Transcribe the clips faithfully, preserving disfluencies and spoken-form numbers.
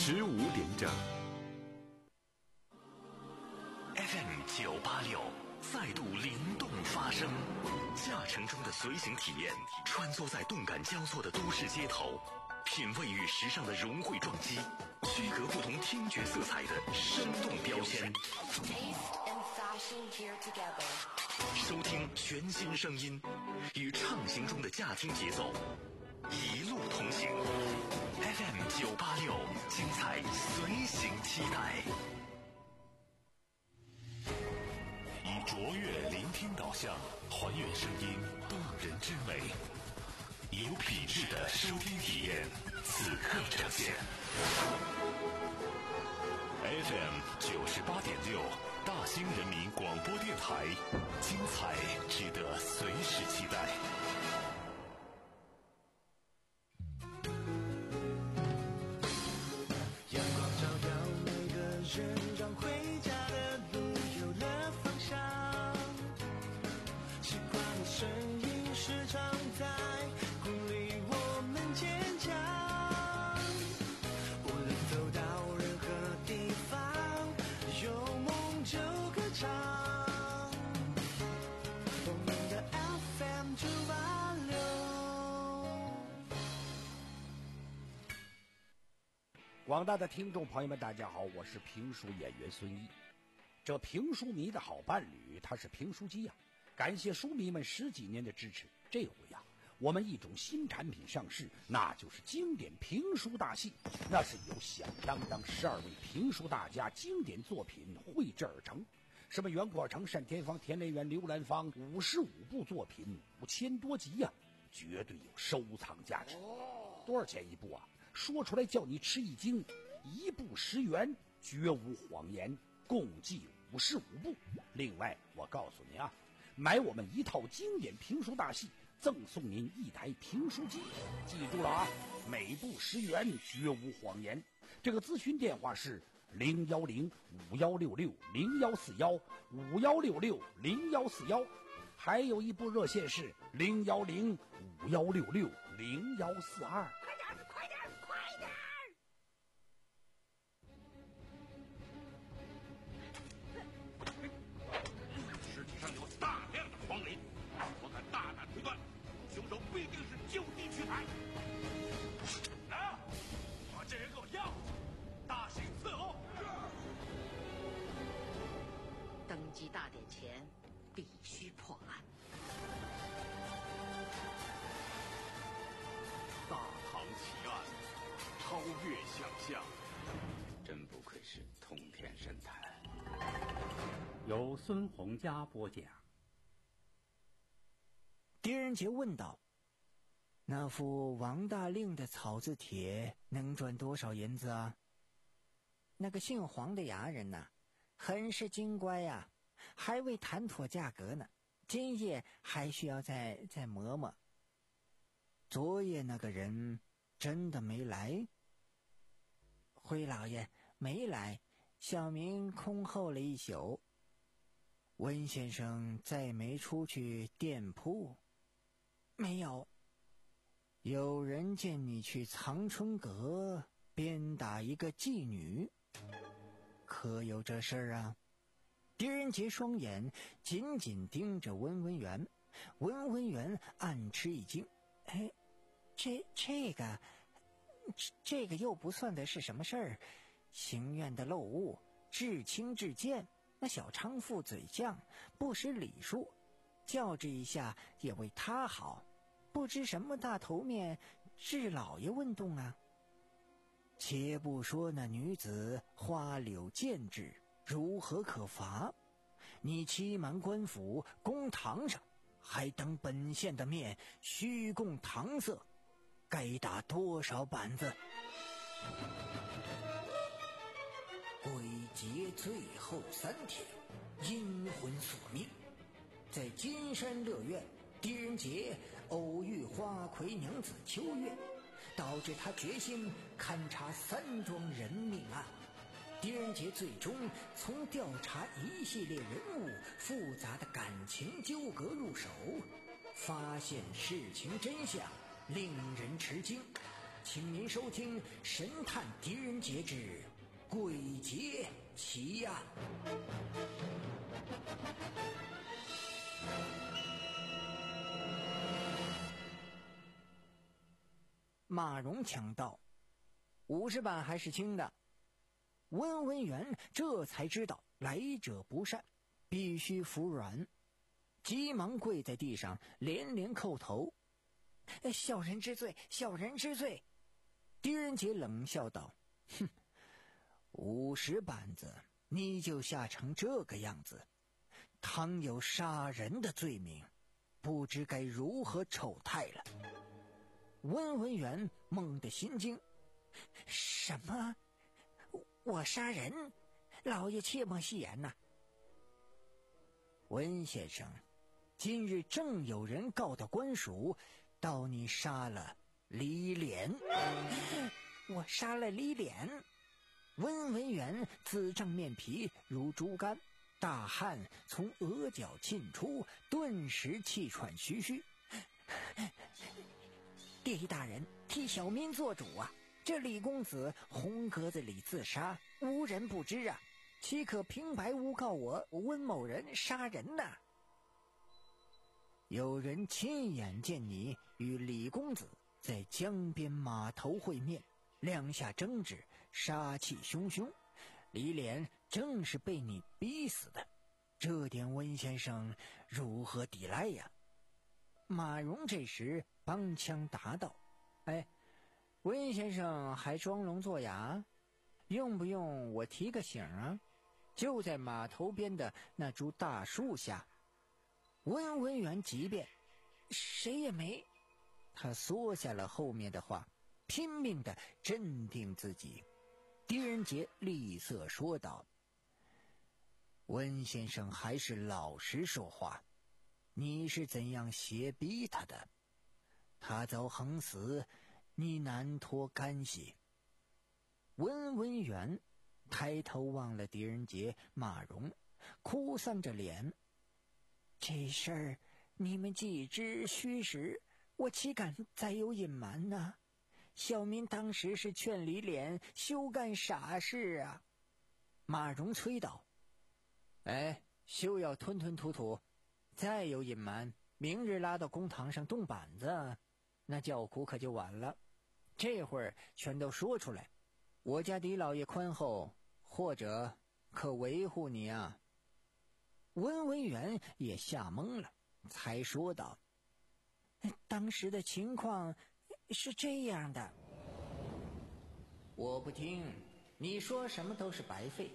十五点整。 F M 九八六再度灵动发声，驾乘中的随行体验，穿梭在动感交错的都市街头，品味与时尚的融汇撞击，区隔不同听觉色彩的生动标签。收听全新声音，与畅行中的驾听节奏，一路同行。F M 九八六，精彩随行期待。以卓越聆听导向，还原声音动人之美，有品质的收听体验，此刻呈现。F M 九十八点六，大兴人民广播电台，精彩值得随时期待。 阳光照耀每个人，让回家的路有了方向。习惯的声音时常在鼓励我们坚强。无论走到任何地方，有梦就歌唱。我们的 F M 九八六。 广大的听众朋友们，大家好，我是评书演员孙一。这评书迷的好伴侣，他是评书机呀、啊。感谢书迷们十几年的支持。这回呀、啊，我们一种新产品上市，那就是经典评书大戏。那是由响当当十二位评书大家经典作品绘制而成。什么袁阔成、单田芳、田连元、刘兰芳，五十五部作品，五千多集呀、啊，绝对有收藏价值。多少钱一部啊？说出来叫你吃一惊，一部十元，绝无谎言，共计五十五部。另外，我告诉你啊，买我们一套经典评书大戏，赠送您一台评书机。记住了啊，每部十元，绝无谎言。这个咨询电话是零幺零五幺六六零幺四幺五幺六六零幺四幺，还有一部热线是零幺零五幺六六零幺四二。 快点，快点，快点！ 尸体上有大量的黄磷，我敢大胆推断，凶手必定是就地取材。啊！把这人给我押回去，大刑伺候。 登基大典前必须破案。 大唐奇案，超越想象，真不愧是通天神探。 由孙洪佳播讲。 狄仁杰问道：“那副王大令的草字帖能赚多少银子啊？”那个姓黄的衙人呐、啊，很是精乖呀、啊，还未谈妥价格呢。今夜还需要再再磨磨。昨夜那个人真的没来？辉老爷没来，小明空候了一宿。温先生再没出去店铺？没有。有人见你去藏春阁鞭打一个妓女，可有这事儿啊？狄仁杰双眼紧紧盯着温文元，温文元暗吃一惊。哎，这这个这这个又不算的是什么事儿？行院的漏物，至轻至贱，那小娼妇嘴犟，不识礼数，教制一下也为他好，不知什么大头面治老爷问动啊。且不说那女子花柳贱质如何可罚，你欺瞒官府，公堂上还当本县的面虚供搪塞，该打多少板子？鬼节最后三天，阴魂索命。在金山乐苑，狄仁杰偶遇花魁娘子秋月，导致他决心勘察三桩人命案。狄仁杰最终从调查一系列人物复杂的感情纠葛入手，发现事情真相令人吃惊， 请您收听《神探狄仁杰之鬼节奇案》。马蓉抢道：“五十板还是轻的。”温文元这才知道来者不善，必须服软，急忙跪在地上连连叩头：“小人知罪，小人知罪。”狄仁杰冷笑道：“哼，五十板子你就吓成这个样子，倘有杀人的罪名，不知该如何丑态了。”温文元猛地心惊：“什么？我杀人？老爷切莫戏言呐！”温先生，今日正有人告到官署，道你杀了李莲。我杀了李莲？温文元紫胀面皮如猪肝，大汗从额角沁出，顿时气喘吁吁。狄大人，替小民做主啊！这李公子红格子里自杀，无人不知啊，岂可平白诬告我温某人杀人呢？有人亲眼见你与李公子在江边码头会面，两下争执，杀气汹汹，李莲正是被你逼死的，这点温先生如何抵赖呀？马蓉这时帮腔答道：“哎，温先生还装聋作哑，用不用我提个醒啊？就在码头边的那株大树下。”温文元急变：“谁也没。”他缩下了后面的话，拼命地镇定自己。狄仁杰厉色说道：“温先生还是老实说话，你是怎样胁逼他的？他遭横死，你难脱干系。”温文元抬头望了狄仁杰、马蓉，哭丧着脸：“这事儿你们既知虚实，我岂敢再有隐瞒呢？小民当时是劝李莲休干傻事啊。”马蓉催道：“哎，休要吞吞吐吐，再有隐瞒，明日拉到公堂上动板子，那叫苦可就晚了。这会儿全都说出来，我家狄老爷宽厚，或者可维护你啊。”温文元也吓懵了，才说道：“当时的情况是这样的。”“我不听，你说什么都是白费。”“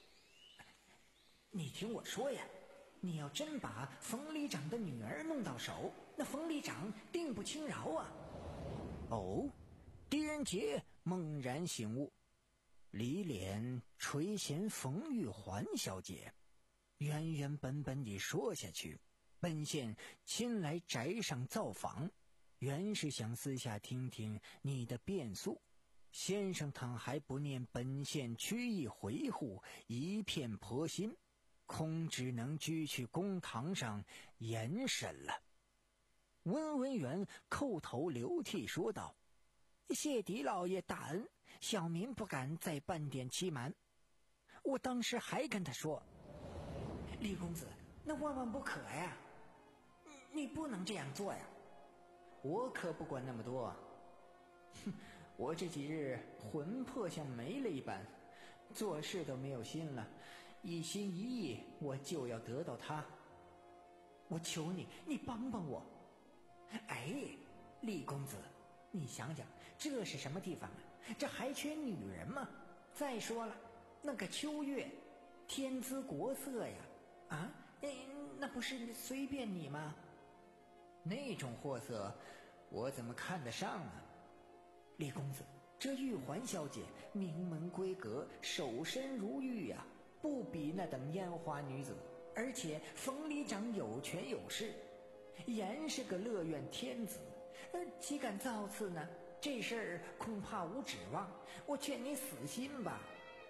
你听我说呀，你要真把冯里长的女儿弄到手，那冯里长定不轻饶啊。”哦，狄仁杰猛然醒悟，李脸垂涎冯玉环小姐，原原本本地说下去，本县亲来宅上造访，原是想私下听听你的辩诉。先生倘还不念本县曲意回护，一片婆心，恐只能拘去公堂上严审了。温文元叩头流涕说道：“谢狄老爷大恩，小民不敢再半点欺瞒。我当时还跟他说，李公子，那万万不可呀，你不能这样做呀。我可不管那么多，哼，我这几日魂魄像没了一般，做事都没有心了，一心一意我就要得到他。我求你，你帮帮我。哎，李公子，你想想，这是什么地方啊？这还缺女人吗？再说了，那个秋月，天姿国色呀，啊，那那不是随便你吗？那种货色，我怎么看得上呢？李公子，这玉环小姐名门闺阁，守身如玉呀、啊，不比那等烟花女子。而且冯里长有权有势，言是个乐苑天子，呃，岂敢造次呢？这事儿恐怕无指望，我劝你死心吧。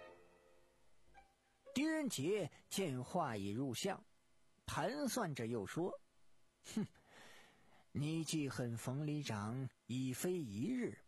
狄仁杰见话已入相，盘算着又说：“哼，你记恨冯里长已非一日，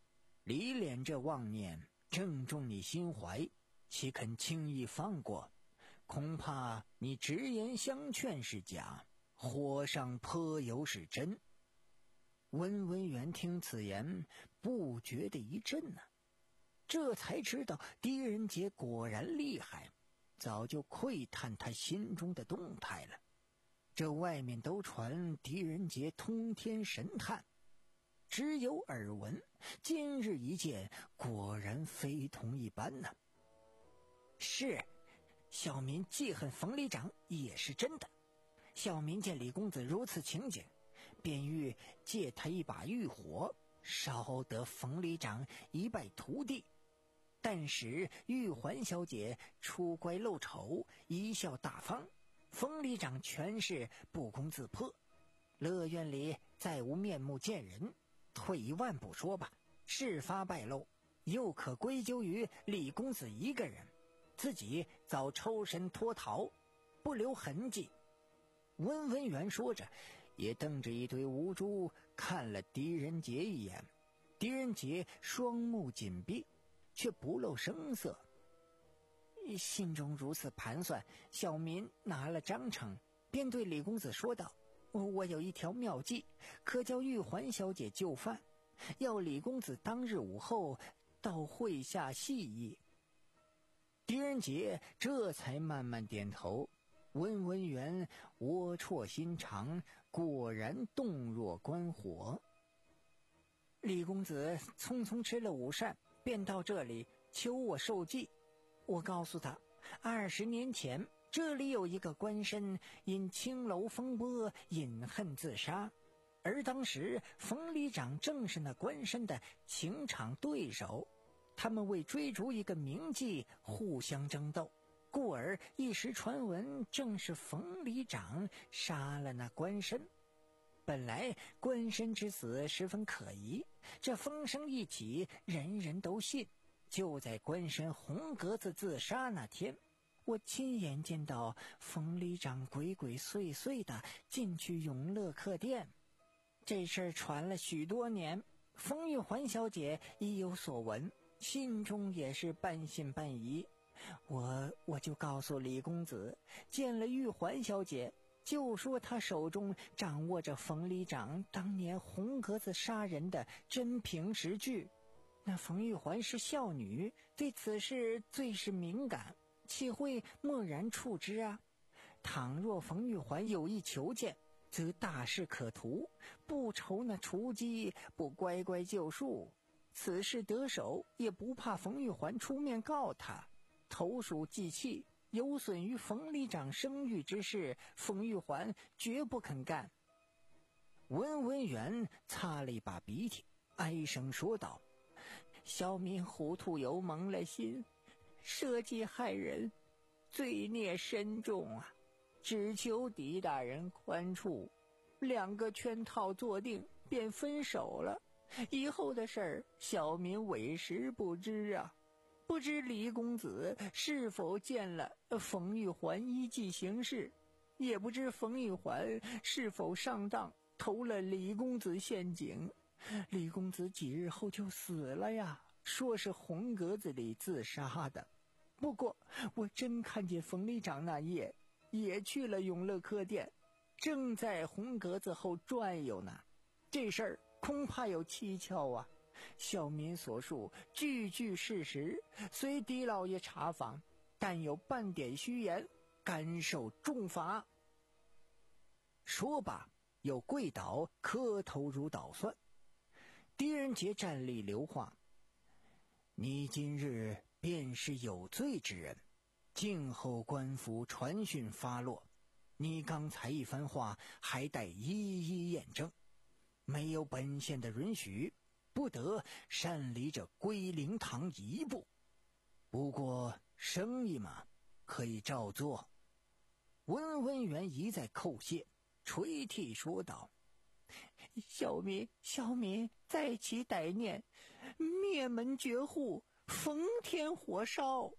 李敛这妄念正中你心怀，岂肯轻易放过？恐怕你直言相劝是假，火上泼油是真。温文元听此言，不觉得一震呢、啊，这才知道狄仁杰果然厉害，早就窥探他心中的动态了。这外面都传狄仁杰通天神探，只有耳闻，今日一见，果然非同一般呢、啊。是，小民记恨冯里长也是真的。小民见李公子如此情景，便欲借他一把玉火，烧得冯里长一败涂地。但使玉环小姐出乖露丑，贻笑大方，冯里长全是不攻自破，乐园里再无面目见人。退一万步说吧，事发败露，又可归咎于李公子一个人，自己早抽身脱逃，不留痕迹。温文元说着，也瞪着一堆吴珠看了狄仁杰一眼。狄仁杰双目紧闭，却不露声色。心中如此盘算，小民拿了章程，便对李公子说道：我有一条妙计，可叫玉环小姐就范，要李公子当日午后到会下细议。狄仁杰这才慢慢点头。温文元龌龊心肠，果然动若观火。李公子匆匆吃了午膳，便到这里求我受计。我告诉他，二十年前这里有一个官绅因青楼风波饮恨自杀，而当时冯里长正是那官绅的情场对手，他们为追逐一个名妓互相争斗，故而一时传闻正是冯里长杀了那官绅。本来官绅之死十分可疑，这风声一起，人人都信。就在官绅红格子自杀那天，我亲眼见到冯里长鬼鬼祟祟的进去永乐客店。这事儿传了许多年，冯玉环小姐亦有所闻，心中也是半信半疑。我我就告诉李公子，见了玉环小姐，就说她手中掌握着冯里长当年红格子杀人的真凭实据。那冯玉环是孝女，对此事最是敏感，岂会默然处之啊？倘若冯玉环有意求见，则大事可图，不愁那雏鸡不乖乖就束。此事得手，也不怕冯玉环出面告他，投鼠忌器，有损于冯里长声誉之事，冯玉环绝不肯干。温文元擦了一把鼻涕，哀声说道：小民糊涂油蒙了心，设计害人，罪孽深重啊！只求狄大人宽处。两个圈套坐定，便分手了。以后的事儿，小民委实不知啊。不知李公子是否见了冯玉环依计行事，也不知冯玉环是否上当，投了李公子陷阱。李公子几日后就死了呀，说是红格子里自杀的。不过我真看见冯里长那夜也去了永乐客店，正在红格子后转悠呢。这事儿恐怕有蹊跷啊！小民所述句句事实，随狄老爷查访，但有半点虚言，甘受重罚。说罢，又跪倒磕头如捣蒜。狄仁杰站立留话：你今日便是有罪之人，静候官府传讯发落。你刚才一番话还待一一验证，没有本县的允许，不得擅离这归灵堂一步。不过生意嘛，可以照做。温文元一再叩谢，垂涕说道：小民小民在其歹念，灭门绝户，逢天火烧。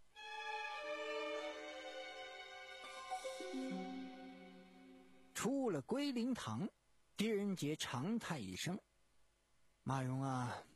出了归灵堂，狄仁杰长叹一声：马荣啊，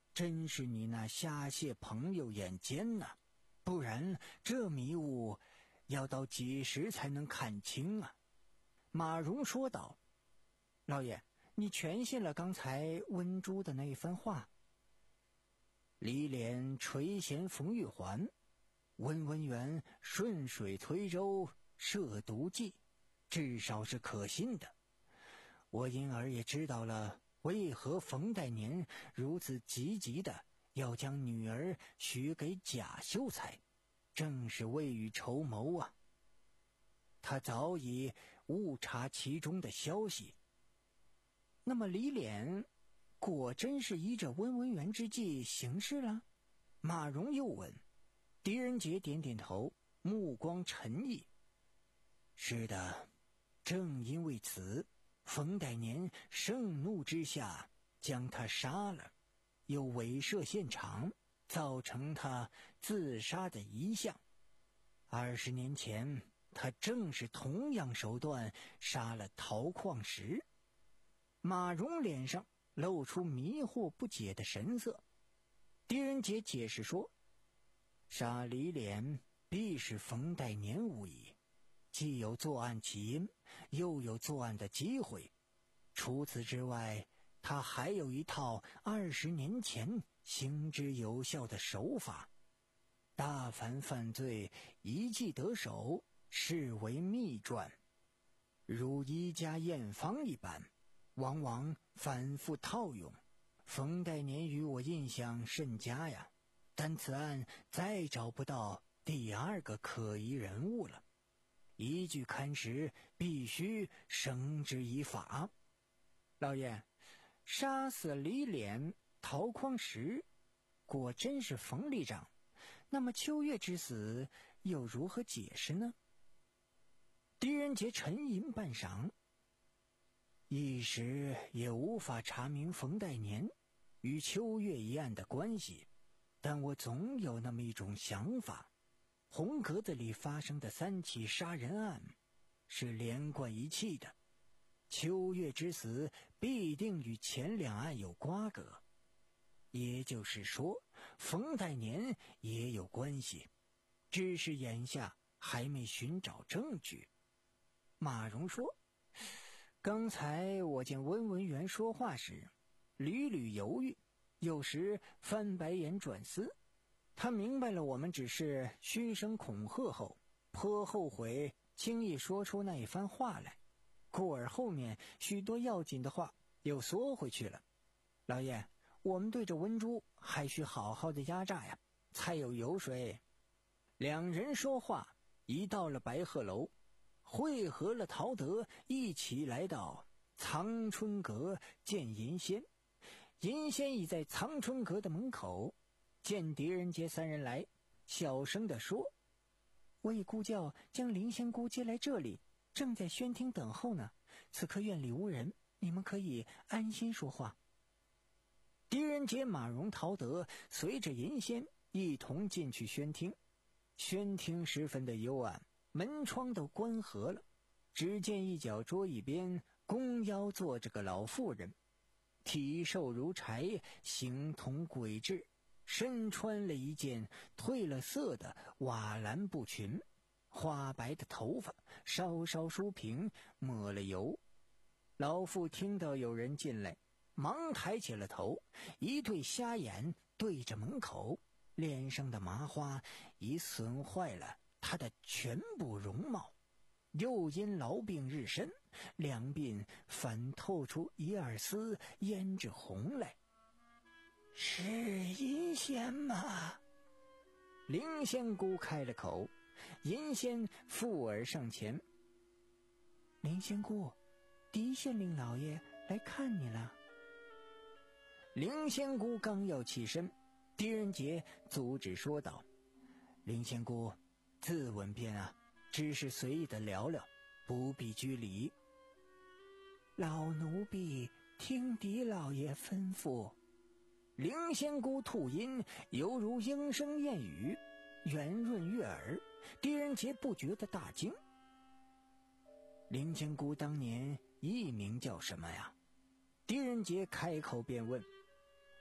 真是你那虾蟹朋友眼尖呐、啊，不然这迷雾要到几时才能看清啊？马蓉说道。老爷，你全信了刚才温珠的那一番话？李脸垂涎冯玉环，温文元顺水推舟设毒计，至少是可信的。我因而也知道了为何冯代年如此积极的要将女儿许给贾秀才，正是未雨绸缪啊。他早已误查其中的消息。那么李脸果真是依着温文元之计行事了？马蓉又问。狄仁杰点点头，目光沉毅。是的，正因为此，冯代年盛怒之下将他杀了，又伪设现场，造成他自杀的遗像。二十年前，他正是同样手段杀了陶矿石。马蓉脸上露出迷惑不解的神色。狄仁杰解释说，杀李脸必是冯代年无疑，既有作案起因，又有作案的机会。除此之外，他还有一套二十年前行之有效的手法。大凡犯罪，一计得手，视为秘传，如医家验方一般，往往反复套用。冯代年与我印象甚佳呀，但此案再找不到第二个可疑人物了。一具看时，必须绳之以法。老爷，杀死李脸、陶匡时，果真是冯里长，那么秋月之死又如何解释呢？狄仁杰沉吟半晌，一时也无法查明冯代年与秋月一案的关系，但我总有那么一种想法，红格子里发生的三起杀人案是连贯一气的，秋月之死必定与前两案有瓜葛，也就是说冯代年也有关系，只是眼下还没寻找证据。马蓉说，刚才我见温文元说话时屡屡犹豫，有时翻白眼转思，他明白了我们只是嘘声恐吓后，颇后悔轻易说出那一番话来，故而后面许多要紧的话又缩回去了。老爷，我们对着温珠还需好好的压榨呀，才有油水。两人说话一到了白鹤楼，会合了陶德，一起来到藏春阁见银仙。银仙已在藏春阁的门口，见狄仁杰三人来，小声地说，我已故教将林仙姑接来这里，正在宣厅等候呢，此刻院里无人，你们可以安心说话。狄仁杰、马蓉、陶德随着银仙一同进去宣厅。宣厅十分的幽暗，门窗都关合了，只见一角桌椅边弓腰坐着个老妇人，体瘦如柴，形同鬼质，身穿了一件褪了色的瓦蓝布裙，花白的头发稍稍梳平，抹了油。老妇听到有人进来，忙抬起了头，一对瞎眼对着门口，脸上的麻花已损坏了他的全部容貌，又因痨病日深，两鬓反透出一二丝胭脂红来。是银仙吗？灵仙姑开了口。银仙附耳上前，灵仙姑，狄县令老爷来看你了。灵仙姑刚要起身，狄仁杰阻止说道，灵仙姑自刎便啊，只是随意的聊聊，不必拘礼。老奴婢听狄老爷吩咐。灵仙姑吐音犹如莺声燕语，圆润悦耳，狄仁杰不觉得大惊。灵仙姑当年艺名叫什么呀？狄仁杰开口便问。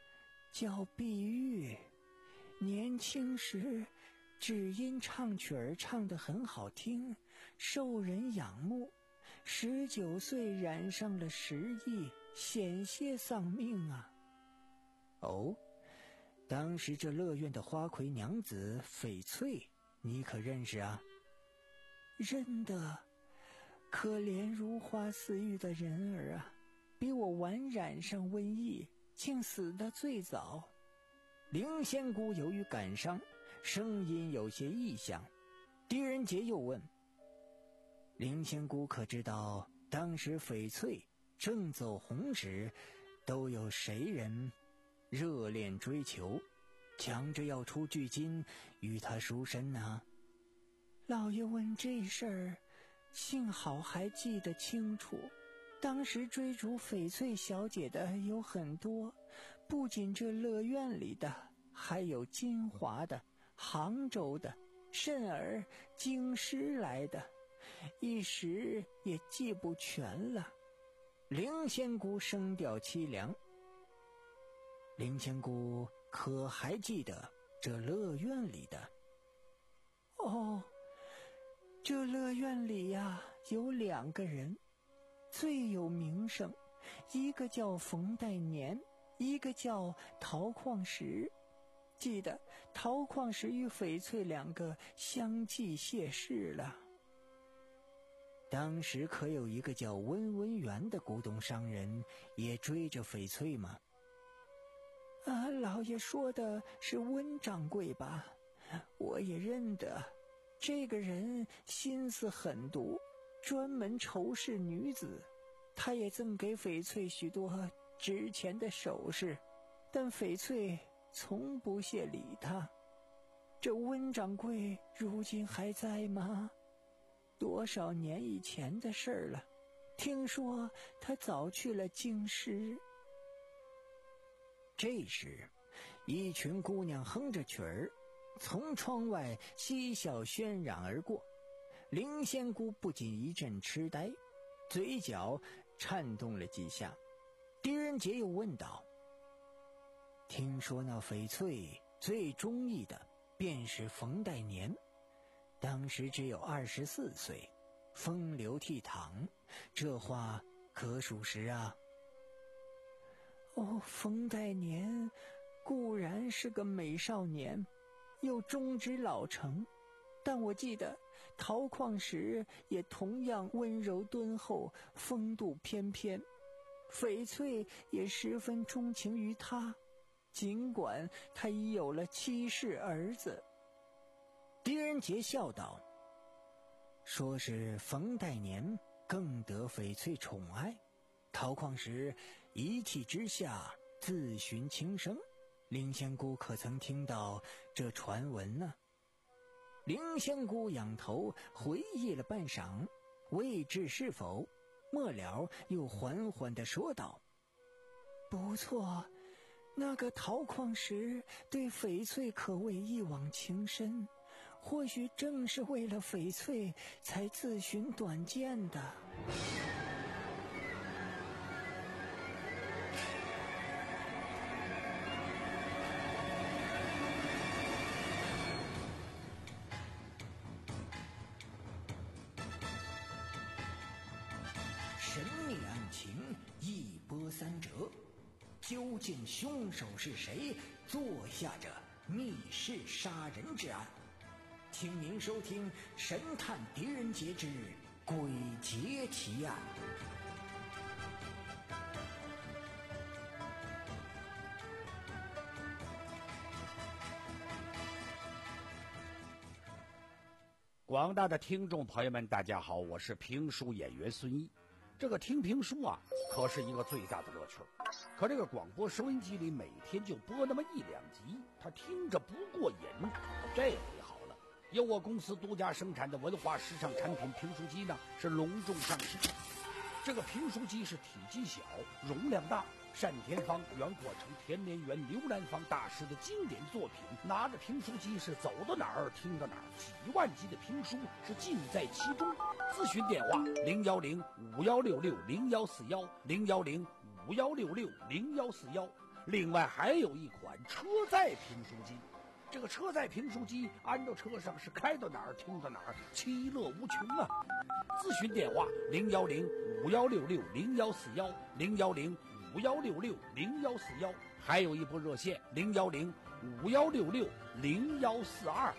叫碧玉，年轻时只因唱曲儿唱得很好听，受人仰慕，十九岁染上了时疫，险些丧命啊。哦，当时这乐院的花魁娘子翡翠，你可认识啊？认得，可怜如花似玉的人儿啊，比我晚染上瘟疫，竟死得最早。灵仙姑由于感伤，声音有些异响。狄仁杰又问：灵仙姑可知道当时翡翠正走红时，都有谁人热恋追求，抢着要出巨金与他赎身呢？老爷问这事儿，幸好还记得清楚。当时追逐翡翠小姐的有很多，不仅这乐院里的，还有金华的、杭州的，甚而京师来的，一时也记不全了。灵仙姑声调凄凉。灵仙姑可还记得这乐院里的？哦，这乐院里呀，有两个人最有名声，一个叫冯代年，一个叫陶矿石。记得陶矿石与翡翠两个相继谢世了。当时可有一个叫温文元的古董商人也追着翡翠吗？啊，老爷说的是温掌柜吧？我也认得，这个人心思狠毒，专门仇视女子。他也赠给翡翠许多值钱的首饰，但翡翠从不屑理他。这温掌柜如今还在吗？多少年以前的事儿了，听说他早去了京师。这时，一群姑娘哼着曲儿，从窗外嬉笑喧嚷而过。灵仙姑不仅一阵痴呆，嘴角颤动了几下。狄仁杰又问道：听说那翡翠最中意的便是冯代年，当时只有二十四岁，风流倜傥，这话可属实啊？哦，冯代年固然是个美少年，又忠直老成，但我记得陶矿石也同样温柔敦厚，风度翩翩，翡翠也十分钟情于他，尽管他已有了七世儿子。狄仁杰笑道：说是冯代年更得翡翠宠爱，陶矿石一气之下自寻轻生，灵仙姑可曾听到这传闻呢？灵仙姑仰头回忆了半晌，未知是否，末了又缓缓地说道：不错，那个陶矿石对翡翠可谓一往情深，或许正是为了翡翠才自寻短见的。神秘案情一波三折，究竟凶手是谁做下这密室杀人之案？请您收听《神探狄仁杰之鬼节奇案》。 广大的听众朋友们，大家好，我是评书演员孙一。这个听评书啊，可是一个最大的乐趣。可这个广播收音机里每天就播那么一两集，他听着不过瘾。这回好了，由我公司独家生产的文化时尚产品评书机呢，是隆重上市。这个评书机是体积小，容量大，单田芳、袁阔成、田连元、刘兰芳大师的经典作品，拿着评书机是走到哪儿听到哪儿，几万集的评书是尽在其中。咨询电话零幺零五幺六六零幺四幺零幺零五幺六六零幺四幺， 另外还有一款车载评书机。这个车载评书机安到车上是开到哪儿听到哪儿，其乐无穷啊！咨询电话零幺零五幺六六零幺四幺零幺零五幺六六零幺四幺，还有一部热线零幺零五幺六六零幺四二。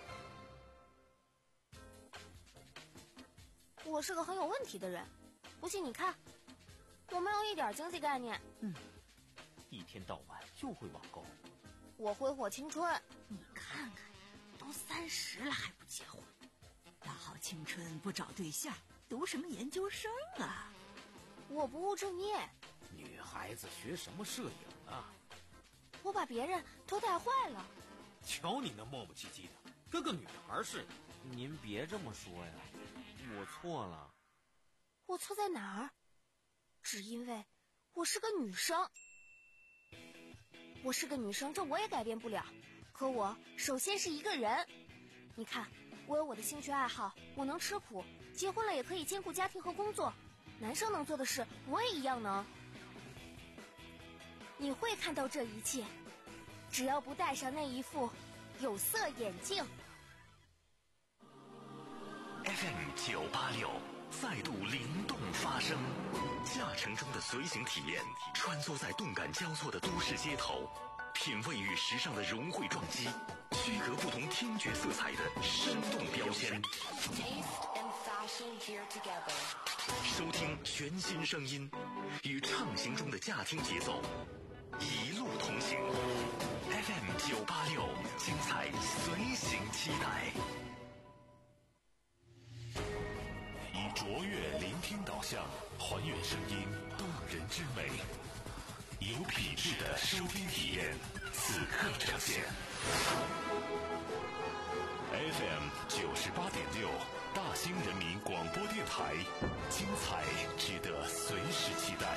我是个很有问题的人，不信你看，我没有一点经济概念。 嗯，一天到晚就会网购。 我挥霍青春。 你看看，都三十了还不结婚，大好青春不找对象，读什么研究生啊？ 我不务正业。 女孩子学什么摄影啊？ 我把别人都带坏了。 瞧你那磨磨唧唧的，跟个女孩似的。 您别这么说呀，我错了。 我错在哪儿？只因为我是个女生。我是个女生，这我也改变不了。可我首先是一个人。你看，我有我的兴趣爱好，我能吃苦，结婚了也可以兼顾家庭和工作。男生能做的事，我也一样能。你会看到这一切，只要不戴上那一副有色眼镜。 F M 九八六再度灵动发声，驾乘中的随行体验，穿梭在动感交错的都市街头，品味与时尚的融汇撞击，区隔不同听觉色彩的生动标签。收听全新声音，与畅行中的驾听节奏，一路同行。F M 九八六，精彩随行期待。以卓越聆听导向，还原声音动人之美，有品质的收听体验，此刻呈现。F M 九十八点六，大兴人民广播电台，精彩值得随时期待。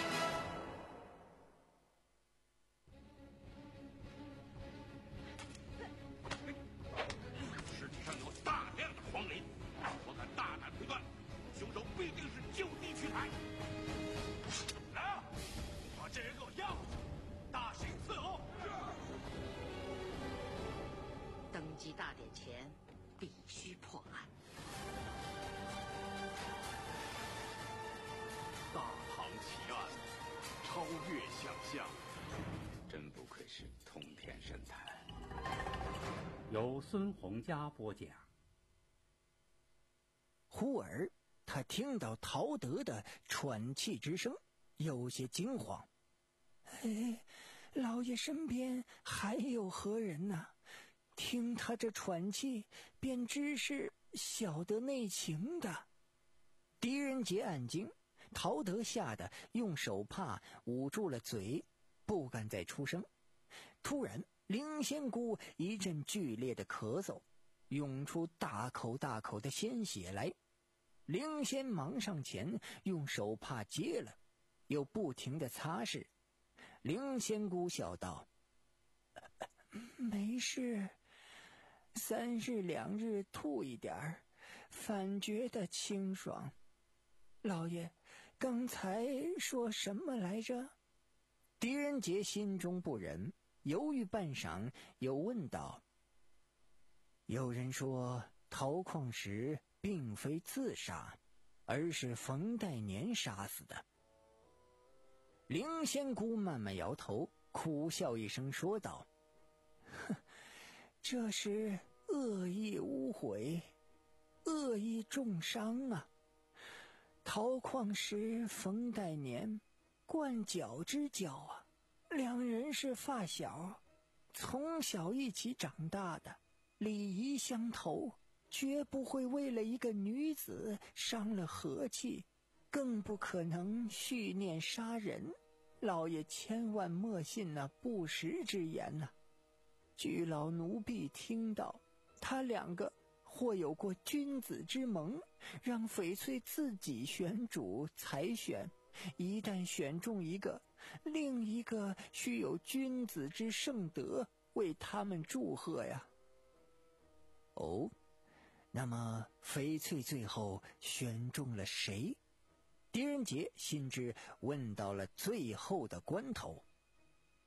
尸体上有大量的黄磷，我敢大胆推断，凶手必定是就地取材。来啊，把这人给我押回去，大刑伺候。 登基大典前必须破案。 大唐奇案，超越想象，真不愧是通天神探。 由孙洪佳播讲。 忽而他听到陶德的喘气之声，有些惊慌。哎，老爷身边还有何人呢？听他这喘气，便知是晓得内情的。狄仁杰暗惊，陶德吓得用手帕捂住了嘴，不敢再出声。突然，灵仙姑一阵剧烈的咳嗽，涌出大口大口的鲜血来。灵仙忙上前，用手帕接了，又不停地擦拭。灵仙姑笑道：“没事，三日两日吐一点儿，反觉得清爽。老爷，刚才说什么来着？”狄仁杰心中不忍，犹豫半晌，又问道：“有人说陶矿石并非自杀，而是冯代年杀死的。”灵仙姑慢慢摇头，苦笑一声说道：“哼，这是恶意污毁，恶意重伤啊！陶矿石冯代年冠脚之交啊，两人是发小，从小一起长大的，礼仪相投，绝不会为了一个女子伤了和气，更不可能蓄念杀人。老爷千万莫信那不实之言呐、啊！据老奴婢听到，他两个或有过君子之盟，让翡翠自己选主采选，一旦选中一个，另一个须有君子之圣德为他们祝贺呀。哦，那么翡翠最后选中了谁？狄仁杰心知问到了最后的关头。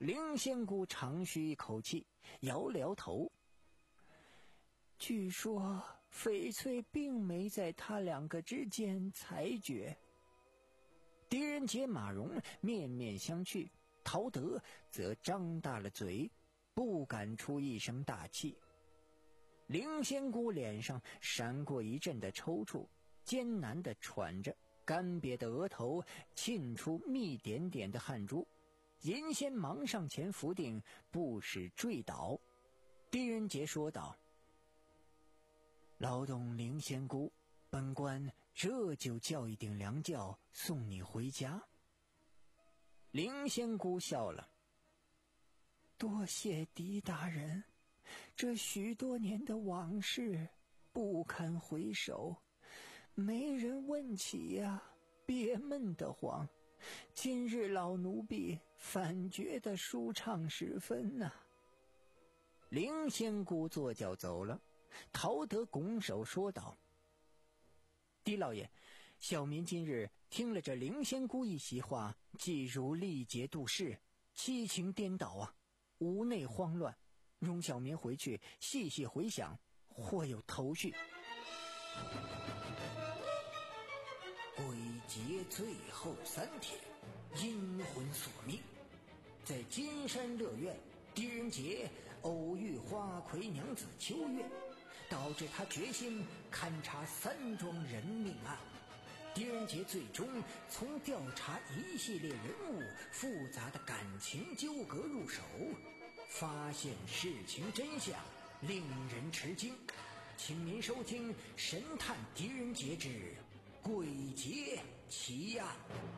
凌仙姑长吁一口气，摇了摇头。据说翡翠并没在他两个之间裁决。狄仁杰、马荣面面相觑，陶德则张大了嘴，不敢出一声大气。凌仙姑脸上闪过一阵的抽搐，艰难地喘着，干瘪的额头沁出密点点的汗珠。银仙忙上前扶定，不使坠倒。狄仁杰说道：劳动凌仙姑，本官这就叫一顶凉轿送你回家。凌仙姑笑了：多谢狄大人，这许多年的往事不堪回首，没人问起呀，别闷得慌。今日老奴婢反觉得舒畅十分呐、啊。凌仙姑坐轿走了，陶德拱手说道：狄老爷，小民今日听了这凌仙姑一席话，既如历劫度世，七情颠倒啊，屋内慌乱，容小民回去细细回想，或有头绪。鬼节最后三天，阴魂索命。在金山乐苑，狄仁杰偶遇花魁娘子秋月，导致他决心勘察三桩人命案。狄仁杰最终从调查一系列人物复杂的感情纠葛入手，发现事情真相，令人吃惊。请您收听《神探狄仁杰之鬼节奇案》。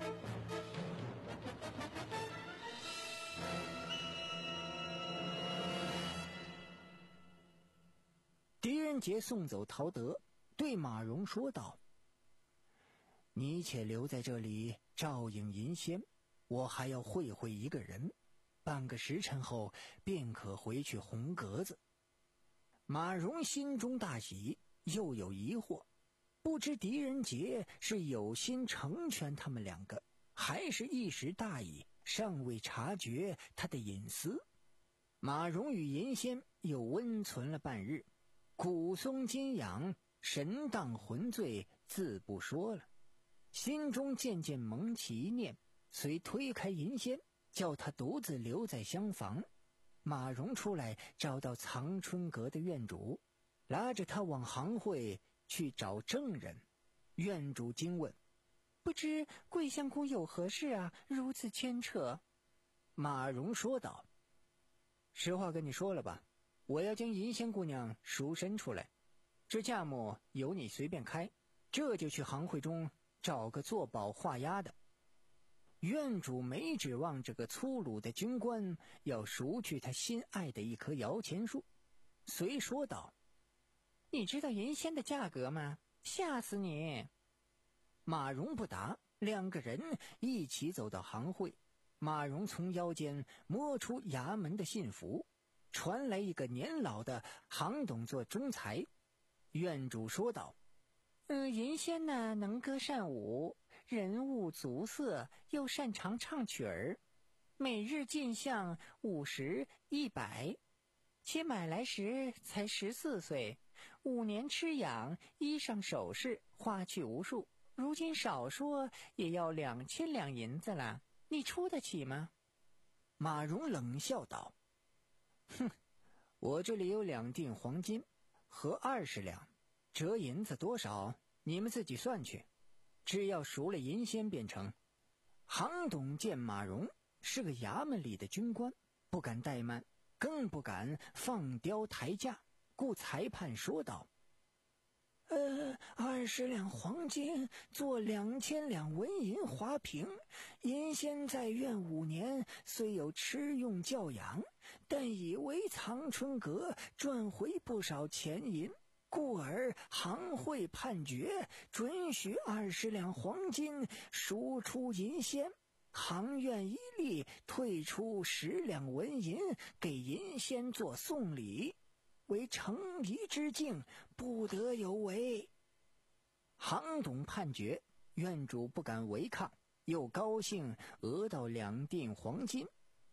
狄仁杰送走陶德，对马荣说道：你且留在这里照应银仙，我还要会会一个人，半个时辰后便可回去红格子。马荣心中大喜，又有疑惑，不知狄仁杰是有心成全他们两个，还是一时大意，尚未察觉他的隐私。马荣与银仙又温存了半日，骨松筋痒，神荡魂醉，自不说了。心中渐渐萌起一念，遂推开银仙，叫他独自留在厢房。马荣出来找到藏春阁的院主，拉着他往行会去找证人。院主惊问：不知桂香姑有何事啊，如此牵扯？马荣说道：实话跟你说了吧，我要将银仙姑娘赎身出来，这价目由你随便开，这就去行会中找个做保画押的。院主没指望这个粗鲁的军官要赎去他心爱的一棵摇钱树，遂说道：你知道银仙的价格吗？吓死你！马荣不答，两个人一起走到行会。马荣从腰间摸出衙门的信符，传来一个年老的行董做中才。院主说道：嗯，银仙呢，能歌善舞，人物足色，又擅长唱曲儿，每日进项五十一百，且买来时才十四岁，五年吃养，衣裳首饰花去无数，如今少说也要两千两银子了，你出得起吗？马荣冷笑道：哼，我这里有两锭黄金和二十两，折银子多少你们自己算去，只要赎了银仙便成。行董见马荣是个衙门里的军官，不敢怠慢，更不敢放刁抬价，故裁判说道：呃，二十两黄金做两千两纹银花瓶，银仙在院五年，虽有吃用教养，但已为藏春阁赚回不少钱银，故而行会判决准许二十两黄金赎出银仙，行院一律退出十两纹银给银仙做送礼，为诚仪之敬，不得有违。行董判决，院主不敢违抗，又高兴讹到两锭黄金，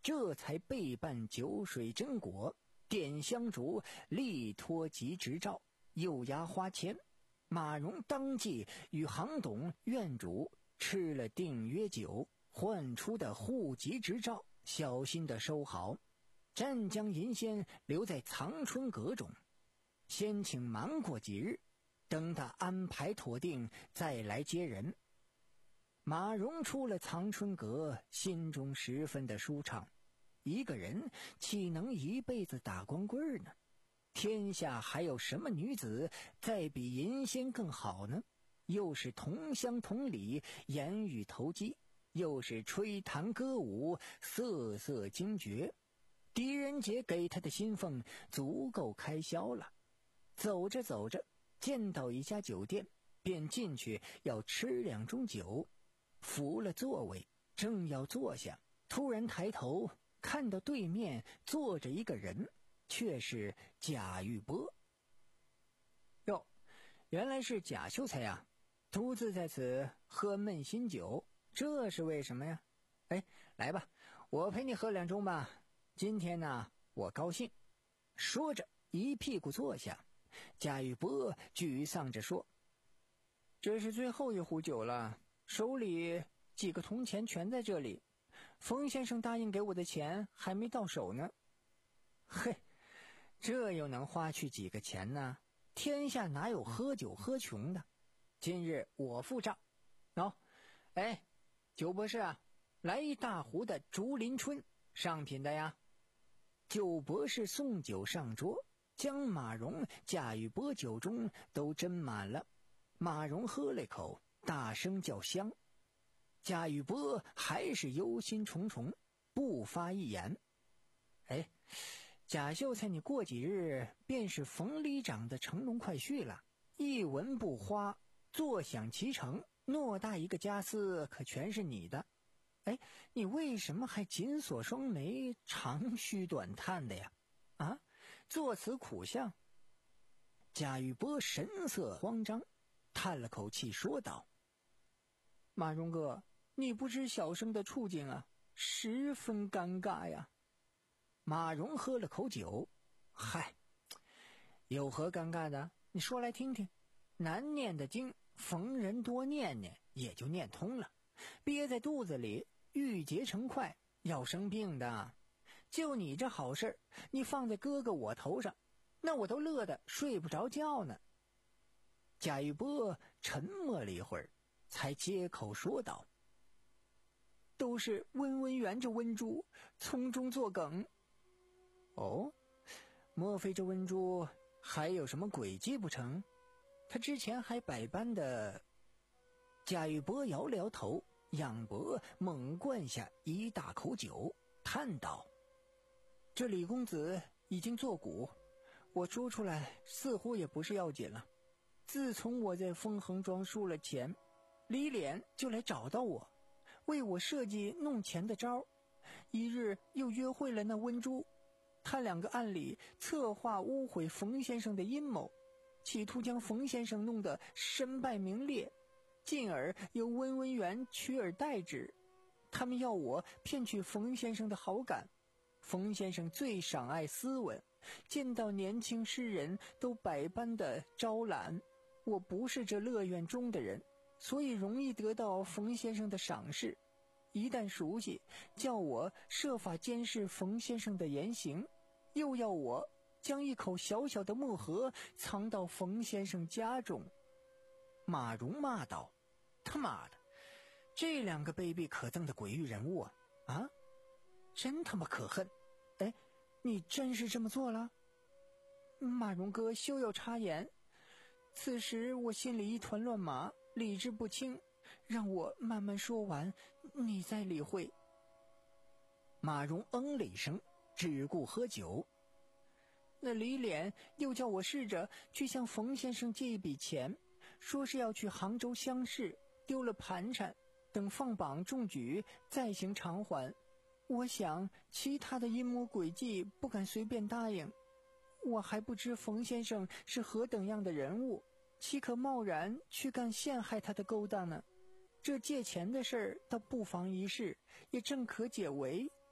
这才备办酒水榛果，点香烛，力托吉执照，又押花钱。马融当即与杭董院主吃了订约酒，换出的户籍执照小心地收好，暂将银仙留在藏春阁中，先请瞒过几日，等他安排妥定再来接人。马融出了藏春阁，心中十分的舒畅。一个人岂能一辈子打光棍呢？天下还有什么女子再比银仙更好呢？又是同乡同里，言语投机，又是吹弹歌舞，色色惊绝。狄仁杰给他的薪俸足够开销了。走着走着，见到一家酒店，便进去要吃两盅酒，扶了座位，正要坐下，突然抬头看到对面坐着一个人，却是贾玉波。哟，原来是贾秀才呀，独自在此喝闷心酒，这是为什么呀？哎，来吧，我陪你喝两盅吧，今天呢，我高兴。说着一屁股坐下。贾玉波沮丧着说：这是最后一壶酒了，手里几个铜钱全在这里，冯先生答应给我的钱还没到手呢。嘿，这又能花去几个钱呢？天下哪有喝酒喝穷的？今日我付账。哦，哎，酒博士啊，来一大壶的竹林春，上品的呀。酒博士送酒上桌，将马融、贾玉波酒盅都斟满了。马融喝了口，大声叫香。贾玉波还是忧心忡忡，不发一言。哎，贾秀才，你过几日便是冯里长的乘龙快婿了，一文不花，坐享其成，偌大一个家私可全是你的。哎，你为什么还紧锁双眉，长吁短叹的呀？啊，作此苦相。贾玉波神色慌张，叹了口气说道：马融哥，你不知小生的处境啊，十分尴尬呀。马融喝了口酒，嗨，有何尴尬的？你说来听听。难念的经，逢人多念念，也就念通了。憋在肚子里，郁结成块，要生病的。就你这好事，你放在哥哥我头上，那我都乐得睡不着觉呢。贾玉波沉默了一会儿，才接口说道：都是温文元这温珠从中作梗。哦，莫非这温珠还有什么诡计不成？他之前还百般的……贾玉波摇了摇头，仰脖猛灌下一大口酒，叹道：这李公子已经作古，我说出来似乎也不是要紧了。自从我在丰恒庄输了钱，李脸就来找到我，为我设计弄钱的招。一日又约会了那温珠，他两个暗里策划污毁冯先生的阴谋，企图将冯先生弄得身败名裂，进而由温文元取而代之。他们要我骗取冯先生的好感。冯先生最赏爱斯文，见到年轻诗人都百般的招揽。我不是这乐园中的人，所以容易得到冯先生的赏识。一旦熟悉，叫我设法监视冯先生的言行，又要我将一口小小的木盒藏到冯先生家中。马融骂道：他妈的，这两个卑鄙可憎的鬼域人物啊！啊，真他妈可恨！哎，你真是这么做了？马融哥休要插言。此时我心里一团乱麻，理智不清，让我慢慢说完，你再理会。马融嗯了一声，只顾喝酒。那李脸又叫我试着去向冯先生借一笔钱，说是要去杭州乡试，丢了盘缠，等放榜中举再行偿还。我想其他的阴谋诡计不敢随便答应，我还不知冯先生是何等样的人物，岂可贸然去干陷害他的勾当呢？这借钱的事儿倒不妨一试，也正可解围。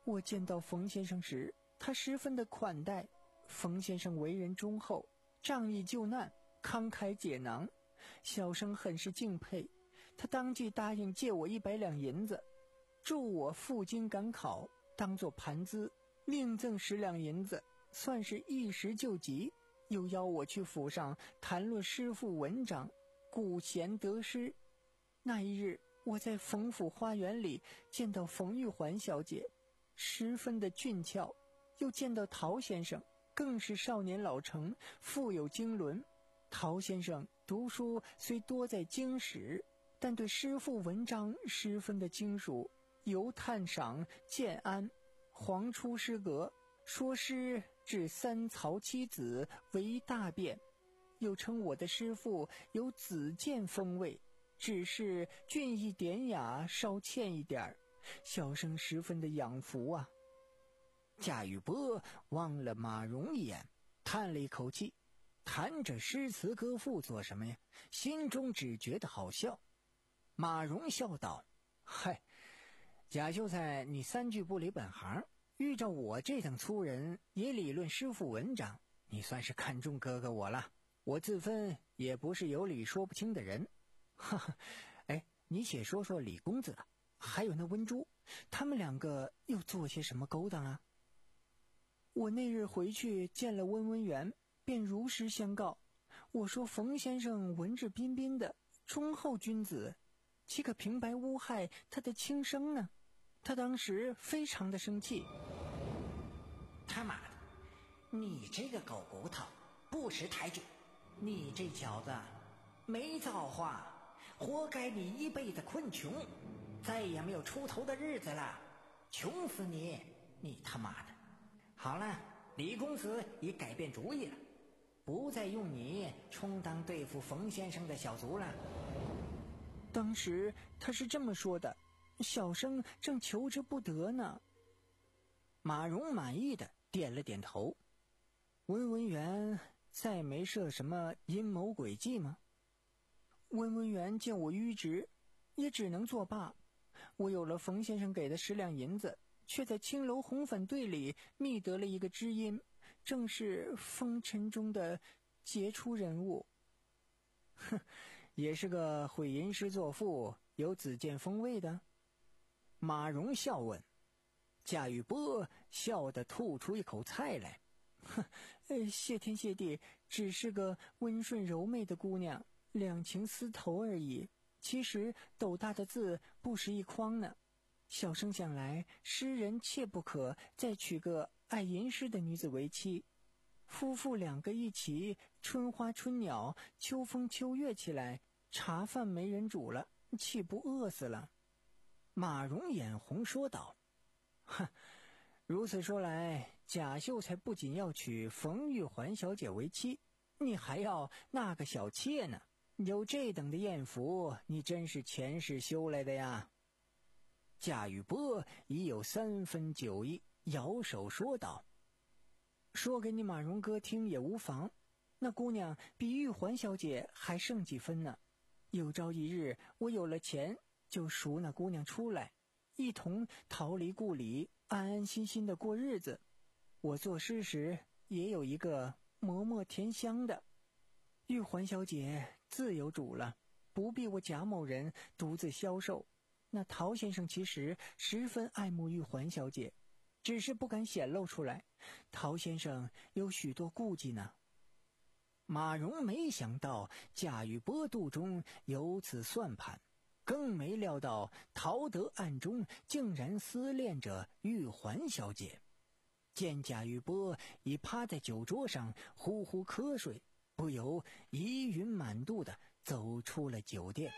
我见到冯先生时，他十分的款待。冯先生为人忠厚，仗义救难，慷慨解囊，小生很是敬佩。他当即答应借我一百两银子，助我赴京赶考，当作盘资，另赠十两银子，算是一时救急。又邀我去府上谈论诗赋文章，鼓弦得失。那一日，我在冯府花园里见到冯玉环小姐，十分的俊俏，又见到陶先生，更是少年老成，富有经纶。陶先生读书虽多在经史，但对诗赋文章十分的精熟，尤探赏建安、黄初诗阁，说诗至三曹七子为大变，又称我的诗赋有子建风味，只是俊逸典雅，稍欠一点儿，小生十分的仰服啊。贾雨波望了马蓉一眼，叹了一口气，谈着诗词歌赋做什么呀？心中只觉得好笑。马蓉笑道：嗨，贾秀才，你三句不离本行，遇着我这等粗人也理论诗赋文章，你算是看中哥哥我了。我自分也不是有理说不清的人。哈哈，哎，你且说说李公子还有那温珠，他们两个又做些什么勾当啊？我那日回去见了温文元，便如实相告。我说冯先生文质彬彬的，忠厚君子，岂可平白诬害他的轻生呢？他当时非常的生气。 他妈的，你这个狗骨头，不识抬举，你这小子没造化，活该你一辈子困穷，再也没有出头的日子了，穷死你！你他妈的！好了，李公子已改变主意了，不再用你充当对付冯先生的小卒了。 当时他是这么说的，小生正求之不得呢。马蓉满意的点了点头。温文元再没设什么阴谋诡计吗？温文元见我迂直，也只能作罢。我有了冯先生给的十两银子，却在青楼红粉队里觅得了一个知音，正是风尘中的杰出人物。哼，也是个会吟诗作赋、有子建风味的。马蓉笑问。贾雨波笑得吐出一口菜来。哼，呃，谢天谢地，只是个温顺柔媚的姑娘，两情丝头而已。其实斗大的字不识一筐呢。小生想来，诗人切不可再娶个爱吟诗的女子为妻。夫妇两个一起，春花春鸟，秋风秋月起来，茶饭没人煮了，岂不饿死了？马蓉眼红说道：哼，如此说来，贾秀才不仅要娶冯玉环小姐为妻，你还要那个小妾呢。有这等的艳福，你真是前世修来的呀。贾雨波已有三分酒意，摇手说道：说给你马蓉哥听也无妨，那姑娘比玉环小姐还胜几分呢。有朝一日我有了钱，就赎那姑娘出来，一同逃离故里，安安心心的过日子。我作诗时也有一个磨墨甜香的。玉环小姐自有主了，不必我贾某人独自销售。那陶先生其实十分爱慕玉环小姐，只是不敢显露出来，陶先生有许多顾忌呢。马蓉没想到贾雨波肚中有此算盘，更没料到陶德暗中竟然思恋着玉环小姐。见贾雨波已趴在酒桌上呼呼瞌睡，不由疑云满肚的走出了酒店。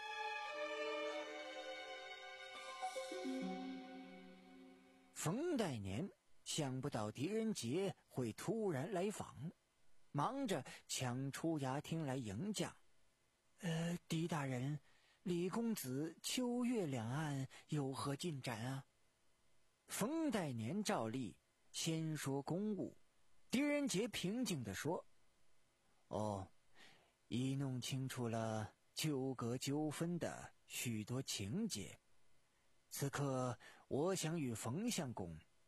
冯代年想不到狄仁杰会突然来访，忙着抢出衙厅来迎驾。呃，狄大人，李公子秋月两岸有何进展啊？冯代年照例先说公务。狄仁杰平静地说：哦，已弄清楚了纠葛纠纷的许多情节。此刻我想与冯相公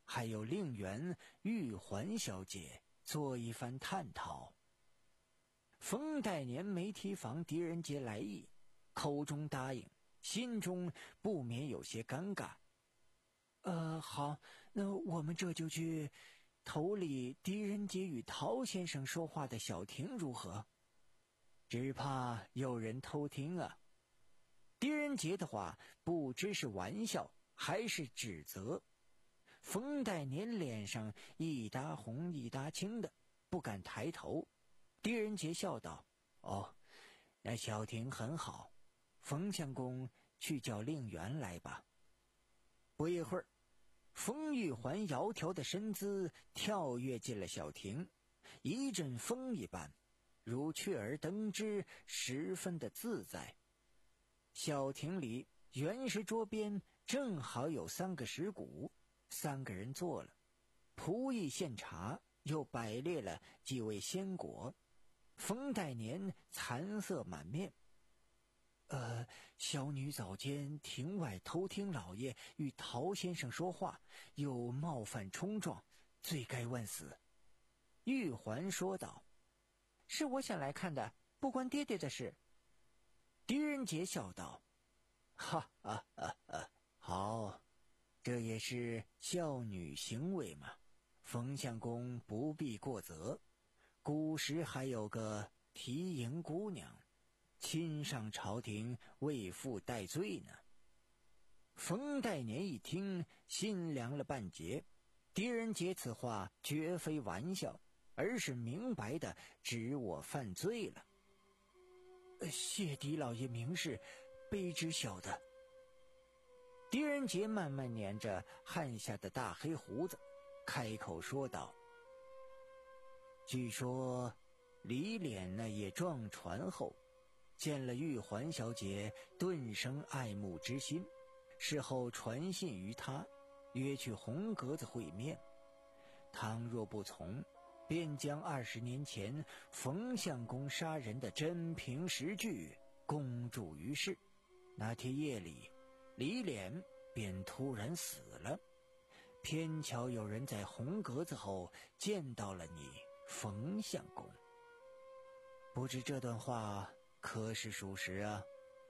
还有令媛、玉环小姐做一番探讨。冯代年没提防狄仁杰来意，口中答应，心中不免有些尴尬。呃，好，那我们这就去投里狄仁杰与陶先生说话的小亭如何？只怕有人偷听啊。狄仁杰的话不知是玩笑还是指责，冯代年脸上一搭红一搭青的，不敢抬头。狄仁杰笑道：哦，那小亭很好，冯相公去叫令媛来吧。不一会儿，冯玉环窈窕的身姿跳跃进了小亭，一阵风一般，如雀儿登枝，十分的自在。小亭里原石桌边正好有三个石鼓，三个人坐了，仆役献茶，又摆列了几味鲜果。冯代年惭色满面。呃，小女早间庭外偷听老爷与陶先生说话，有冒犯冲撞，罪该万死。玉环说道：是我想来看的，不关爹爹的事。狄仁杰笑道：哈哈哈哈，好，这也是孝女行为嘛，冯相公不必过责。古时还有个提迎姑娘，亲上朝廷为父戴罪呢。冯代年一听，心凉了半截。狄仁杰此话绝非玩笑，而是明白的指我犯罪了。谢狄老爷明示，卑职晓得。狄仁杰慢慢捻着汗下的大黑胡子，开口说道：据说李脸那也撞船后，见了玉环小姐，顿生爱慕之心，事后传信于他，约去红格子会面。倘若不从，便将二十年前冯相公杀人的真凭实据公诸于世。那天夜里，李脸便突然死了，偏巧有人在红格子后见到了你冯相公。不知这段话可是属实啊？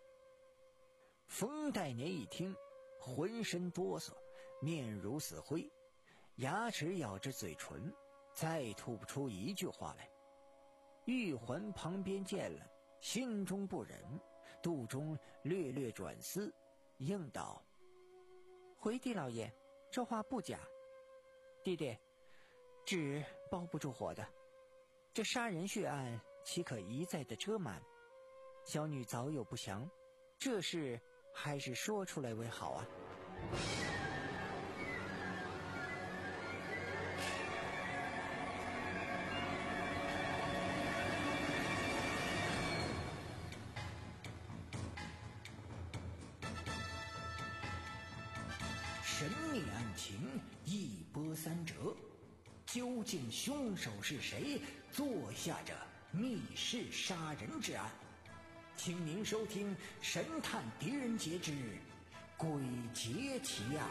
冯代年一听，浑身哆嗦，面如死灰，牙齿咬着嘴唇，再吐不出一句话来。玉环旁边见了，心中不忍，肚中略略转思，应道：回狄老爷，这话不假。弟弟，纸包不住火的，这杀人血案岂可一再的遮瞒？小女早有不祥，这事还是说出来为好啊。神秘案情一波三折，究竟凶手是谁做下这密室杀人之案？请您收听《神探狄仁杰之鬼节奇案》。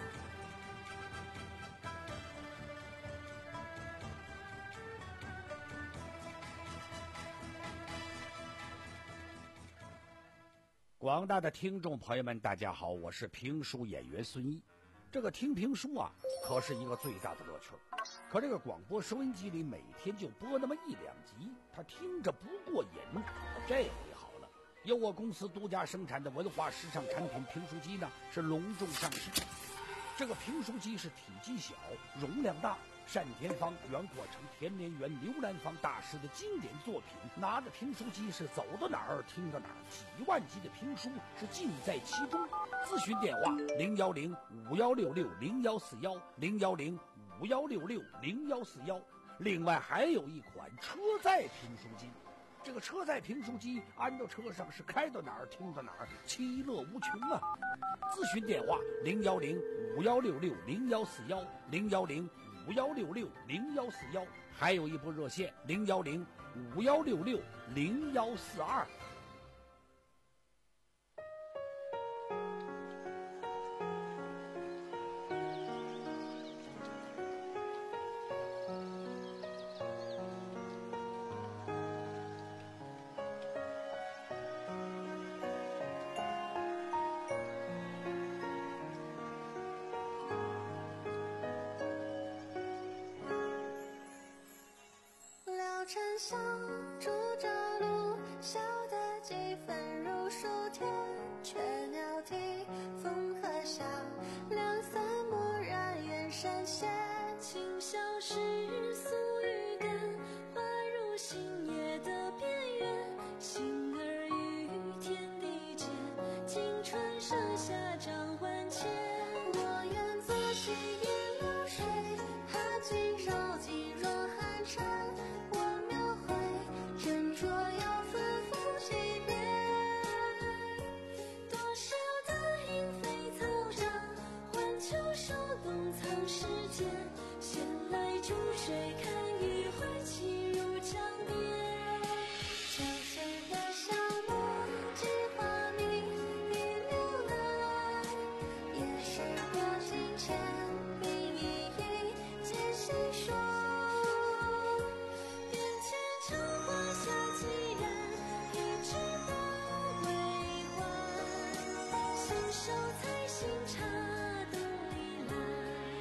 广大的听众朋友们，大家好，我是评书演员孙一。这个听评书啊，可是一个最大的乐趣。可这个广播收音机里每天就播那么一两集，他听着不过瘾。这回好了，由我公司独家生产的文化时尚产品评书机呢，是隆重上市。这个评书机是体积小，容量大，单田芳、袁阔成、田连元、刘兰芳大师的经典作品，拿着评书机是走到哪儿听到哪儿，几万集的评书是尽在其中。咨询电话零幺零五幺六六零幺四幺零幺零五幺六六零幺四幺。另外还有一款车载评书机，这个车载评书机安到车上是开到哪儿听到哪儿，其乐无穷啊！咨询电话零幺零五幺六六零幺四幺零幺零五幺六六零幺四幺，还有一部热线零幺零五幺六六零幺四二。 小竹着路，小的几分如数天，雀鸟啼，风和笑，两三蓦然远山斜，轻笑是素玉根，花入心野的边缘，心儿于天地间，青春盛夏掌万千。我愿做细叶流水，踏尽绕尽若寒蝉，我描绘斟酌要反复几遍，多少的莺飞草长，换秋收冬藏时间，闲来逐水看一回，气如江边。旧时的小墨几画明，一流难，也是过境迁，笔一一皆细说。眼前长花下几人，一枝花为欢，信手采新茶东里来。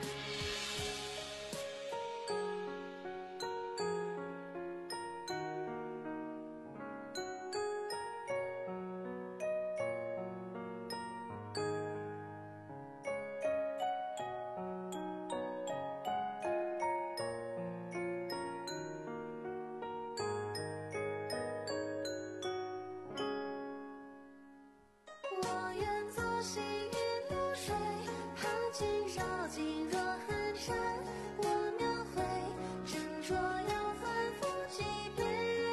我愿做细雨流水，踏尽绕尽若寒山，我描绘斟酌要反复几遍，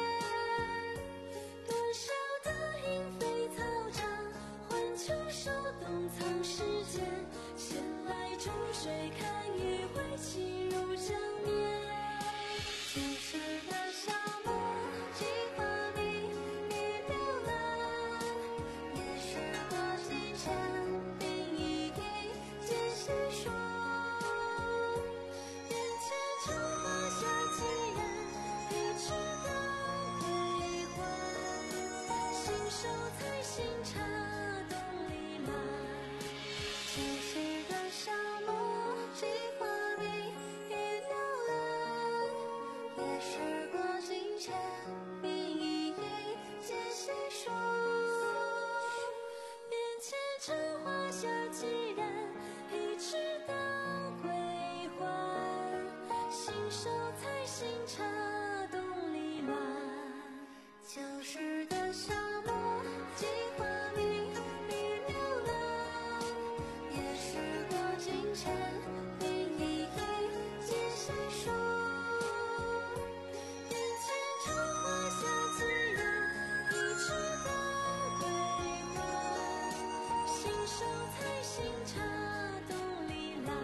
多少的莺飞草长，换秋收冬藏时间，闲来逐水看一回，气如江面。旧时的小墨几画明，一流难，也是过境迁，笔一一皆细说。眼前长花下几人，一枝灯归还，信手采新茶东里来。旧时的小墨几画明，一流难，也是过境迁，笔一一皆细说。眼前长花下几人，一枝灯归还，信手采新茶东里来。旧时的小墨几画明，一流难，也是过境迁，笔一一皆细说。眼前长花下几人，一枝灯归还，信手采新茶东里来。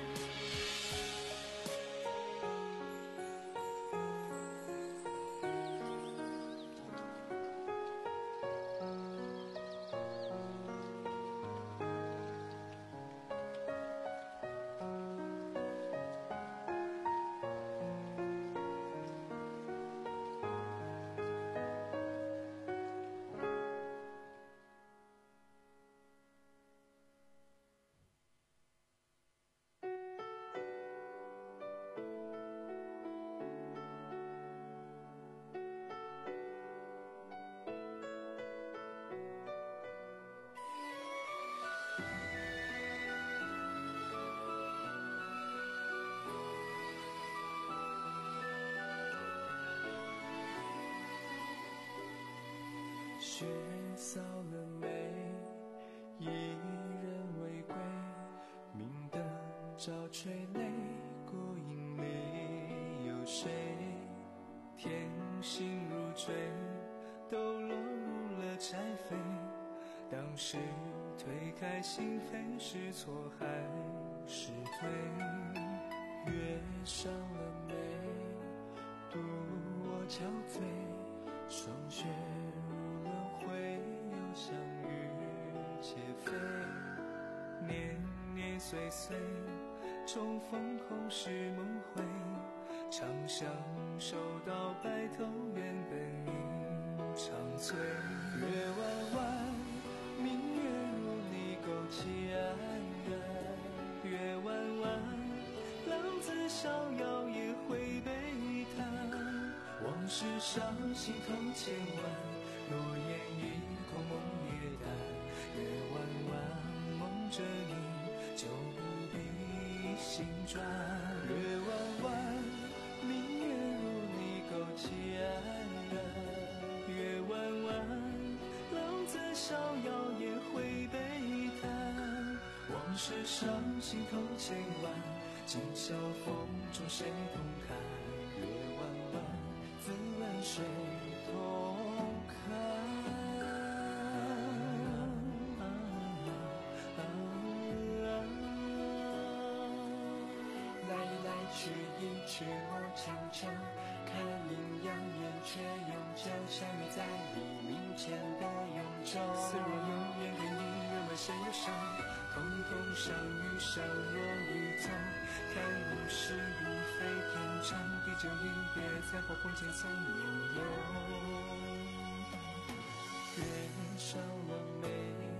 雪扫了眉，一人未归，明灯照垂泪，孤影里有谁？天星如坠，都落入了柴扉。当时推开心扉，是错还是对？月上了眉，独我憔悴，霜雪如轮回，又相遇且非。年年岁岁，重逢后是梦回，长相守到白头，原本应长醉。月弯弯，明月如你勾起安然。月弯弯，浪子逍遥也会悲叹。往世上心头千万，诺言一空梦也淡。月弯弯梦着你，就不必心转。月弯弯，明月如你勾起安然。月弯弯，浪子逍遥也会悲叹。往事上心头千万，今宵风中谁同看？月弯弯，自问谁同看？来来去一去莫强求，看阴阳眼却永久，相遇在黎明前的永久。似若有缘跟你，人问谁有伤？通通伤与伤若一从，看无事无非天长，地久一别，在火红间送年游。月上了眉，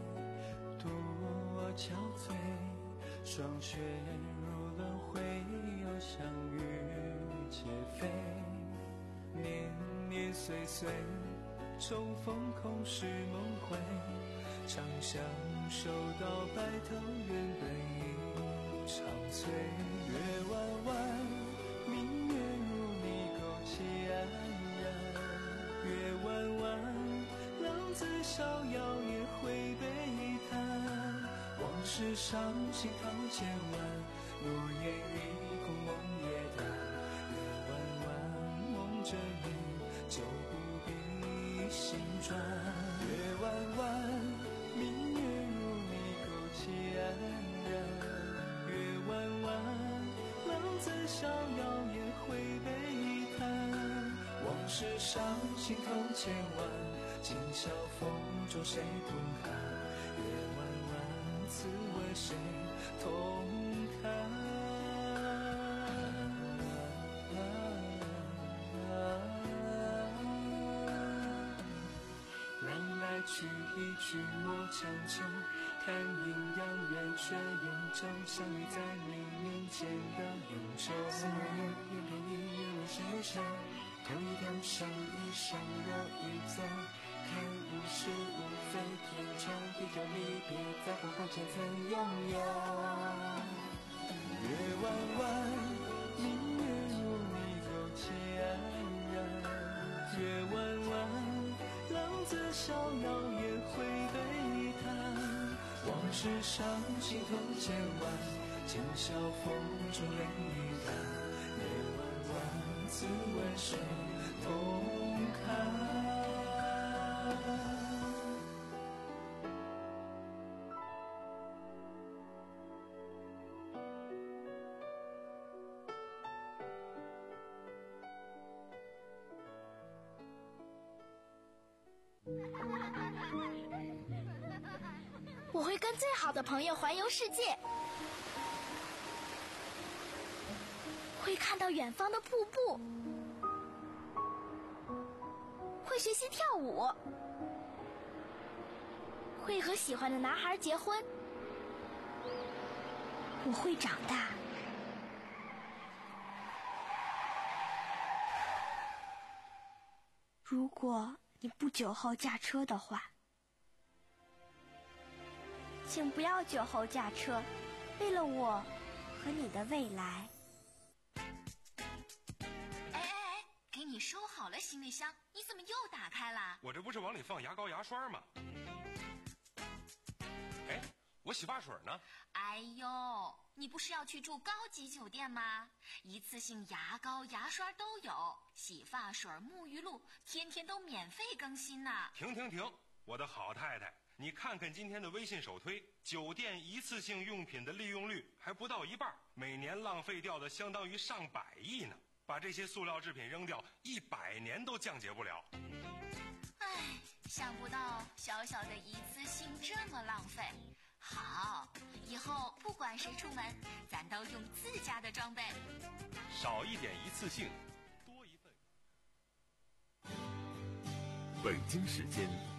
多憔悴，霜雪如轮回，又相遇皆非。年年岁岁，重逢空是梦回，长相守到白头，原本已长醉。月弯弯，明月如你勾起安然。月弯弯，浪子逍遥也会悲叹。往事伤心掏千万，诺言一空梦也淡。月弯弯，梦着你，就不必心转。月弯弯，明月如你勾起安然。月弯弯，浪子逍遥也会悲叹。往事伤心头千万，今宵风中谁同看？月弯弯，此为谁同看？来去一去莫强求，看阴阳圆缺永久，相遇在黎明前的永久。似若有缘跟你，人问谁有伤？头一头伤一伤若一走，看无事无非天长，地久离别，在火红前曾拥有。月弯弯，明月如你勾起安然。月弯弯，浪子逍遥也会悲叹。往事伤心头千万，今宵风中泪已干。月弯弯，此为谁同看？ 我会跟最好的朋友环游世界，会看到远方的瀑布，会学习跳舞，会和喜欢的男孩结婚。我会长大。如果你不久后驾车的话，请不要酒后驾车，为了我和你的未来。 哎哎哎，给你收好了行李箱，你怎么又打开了？ 我这不是往里放牙膏牙刷吗？哎，我洗发水呢？ 哎呦，你不是要去住高级酒店吗？一次性牙膏牙刷都有，洗发水沐浴露天天都免费更新呢。 停停停，我的好太太，你看看今天的微信首推，酒店一次性用品的利用率还不到一半，每年浪费掉的相当于上百亿呢。把这些塑料制品扔掉，一百年都降解不了。 唉，想不到小小的一次性这么浪费。好，以后不管谁出门，咱都用自家的装备。 少一点一次性，多一份。 北京时间